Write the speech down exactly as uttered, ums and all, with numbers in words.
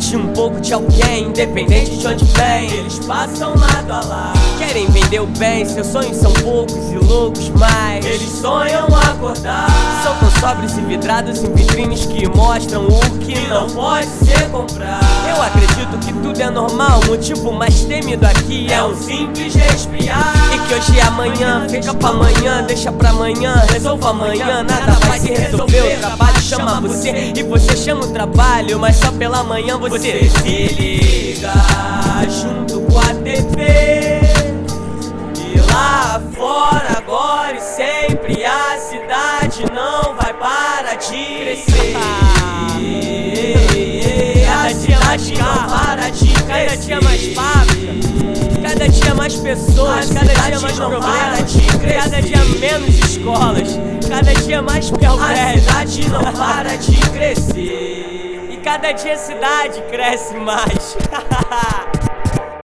de um pouco de alguém, independente de onde vem. Eles passam lado a lado, querem vender o bem, seus sonhos são poucos e loucos, mas eles sonham acordar. São tão sóbrios e vidrados em vitrines que mostram o que não pode ser comprado. Eu acredito que tudo é normal, o motivo mais temido aqui é um simples respirar. E que hoje é amanhã, fica pra amanhã, deixa pra amanhã, resolva amanhã. Nada vai se resolver, o trabalho chama você e você chama o trabalho, mas só pela manhã você se liga junto com a T V. E lá fora agora e sempre a cidade não vai parar de crescer. A cidade não para de crescer. Cada dia mais fábrica, cada dia mais pessoas, cada dia mais problemas, cada dia menos escolas, cada dia mais perverso. A cidade não para de crescer e cada dia a cidade cresce mais.